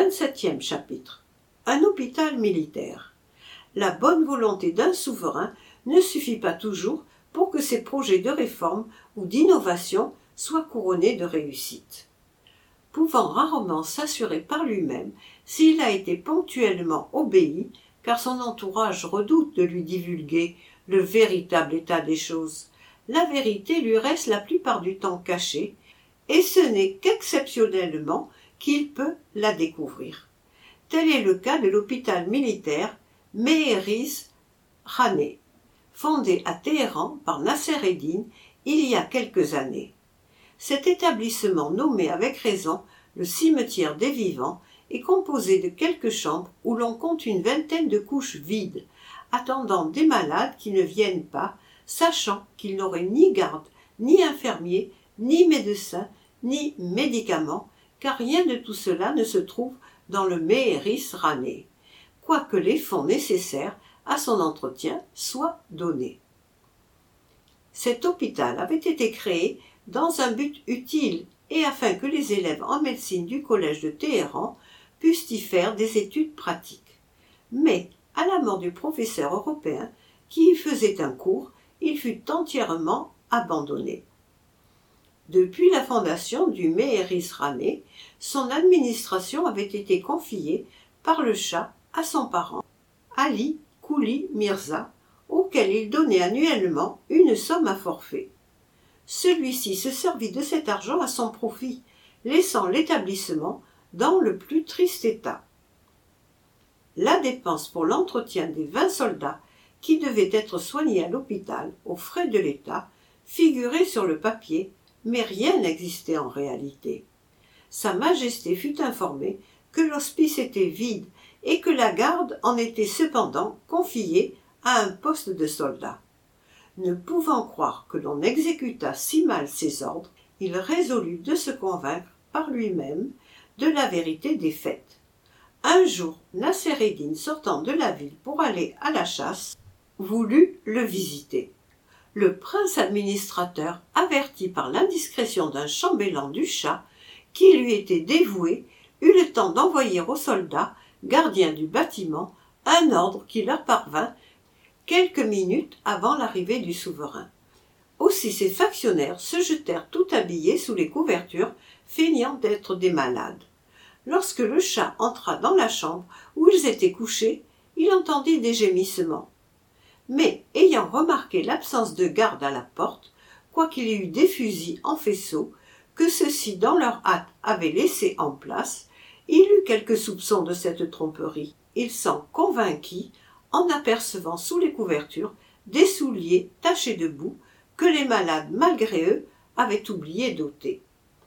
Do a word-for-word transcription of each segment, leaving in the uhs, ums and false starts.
vingt-septième chapitre. Un hôpital militaire. La bonne volonté d'un souverain ne suffit pas toujours pour que ses projets de réforme ou d'innovation soient couronnés de réussite. Pouvant rarement s'assurer par lui-même s'il a été ponctuellement obéi, car son entourage redoute de lui divulguer le véritable état des choses, la vérité lui reste la plupart du temps cachée, et ce n'est qu'exceptionnellement qu'il peut la découvrir. Tel est le cas de l'hôpital militaire Mehéris Raneh, fondé à Téhéran par Nasser-Eddin il y a quelques années. Cet établissement, nommé avec raison le cimetière des vivants, est composé de quelques chambres où l'on compte une vingtaine de couches vides, attendant des malades qui ne viennent pas, sachant qu'ils n'auraient ni garde, ni infirmier, ni médecin, ni médicaments, car rien de tout cela ne se trouve dans le Mehéris Raneh, quoique les fonds nécessaires à son entretien soient donnés. Cet hôpital avait été créé dans un but utile et afin que les élèves en médecine du collège de Téhéran puissent y faire des études pratiques. Mais, à la mort du professeur européen qui y faisait un cours, il fut entièrement abandonné. Depuis la fondation du Mehéris Raneh, son administration avait été confiée par le Shah à son parent, Ali Kouli Mirza, auquel il donnait annuellement une somme à forfait. Celui-ci se servit de cet argent à son profit, laissant l'établissement dans le plus triste état. La dépense pour l'entretien des vingt soldats qui devaient être soignés à l'hôpital aux frais de l'État figurait sur le papier, mais rien n'existait en réalité. Sa Majesté fut informée que l'hospice était vide et que la garde en était cependant confiée à un poste de soldat. Ne pouvant croire que l'on exécutât si mal ses ordres, il résolut de se convaincre par lui-même de la vérité des faits. Un jour, Nasser-Eddin, sortant de la ville pour aller à la chasse, voulut le visiter. Le prince administrateur, averti par l'indiscrétion d'un chambellan du Shah, qui lui était dévoué, eut le temps d'envoyer aux soldats, gardiens du bâtiment, un ordre qui leur parvint quelques minutes avant l'arrivée du souverain. Aussi ces factionnaires se jetèrent tout habillés sous les couvertures, feignant d'être des malades. Lorsque le Shah entra dans la chambre où ils étaient couchés, il entendit des gémissements. Mais, ayant remarqué l'absence de garde à la porte, quoiqu'il y eût des fusils en faisceau, que ceux-ci, dans leur hâte, avaient laissés en place, il eut quelques soupçons de cette tromperie. Il s'en convainquit en apercevant sous les couvertures des souliers tachés de boue que les malades, malgré eux, avaient oublié d'ôter.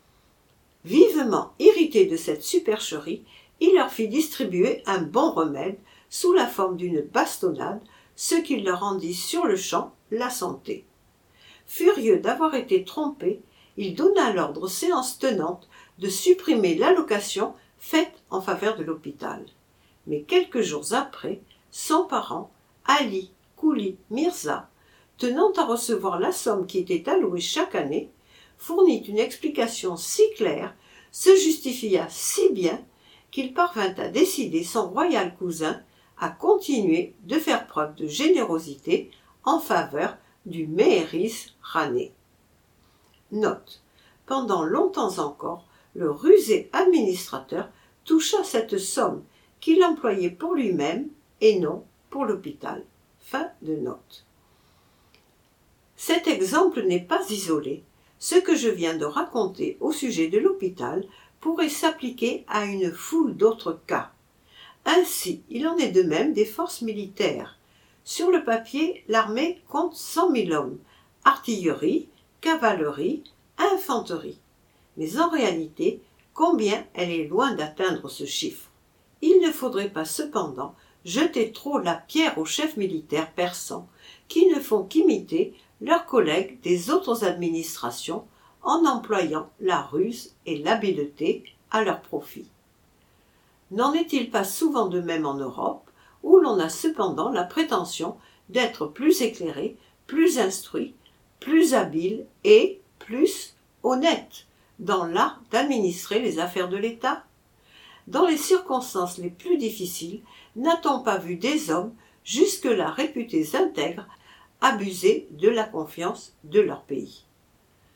Vivement irrité de cette supercherie, il leur fit distribuer un bon remède sous la forme d'une bastonnade, ce qui leur rendit sur-le-champ la santé. Furieux d'avoir été trompé, il donna l'ordre aux séances tenantes de supprimer l'allocation faite en faveur de l'hôpital. Mais quelques jours après, son parent, Ali Kouli Mirza, tenant à recevoir la somme qui était allouée chaque année, fournit une explication si claire, se justifia si bien, qu'il parvint à décider son royal cousin à continuer de faire preuve de générosité en faveur du Mehéris Raneh. Note. Pendant longtemps encore, le rusé administrateur toucha cette somme qu'il employait pour lui-même et non pour l'hôpital. Fin de note. Cet exemple n'est pas isolé. Ce que je viens de raconter au sujet de l'hôpital pourrait s'appliquer à une foule d'autres cas. Ainsi, il en est de même des forces militaires. Sur le papier, l'armée compte cent mille hommes, artillerie, cavalerie, infanterie. Mais en réalité, combien elle est loin d'atteindre ce chiffre. Il ne faudrait pas cependant jeter trop la pierre aux chefs militaires persans qui ne font qu'imiter leurs collègues des autres administrations en employant la ruse et l'habileté à leur profit. N'en est-il pas souvent de même en Europe, où l'on a cependant la prétention d'être plus éclairé, plus instruit, plus habile et plus honnête dans l'art d'administrer les affaires de l'État? dans les circonstances les plus difficiles, n'a-t-on pas vu des hommes, jusque-là réputés intègres, abuser de la confiance de leur pays ?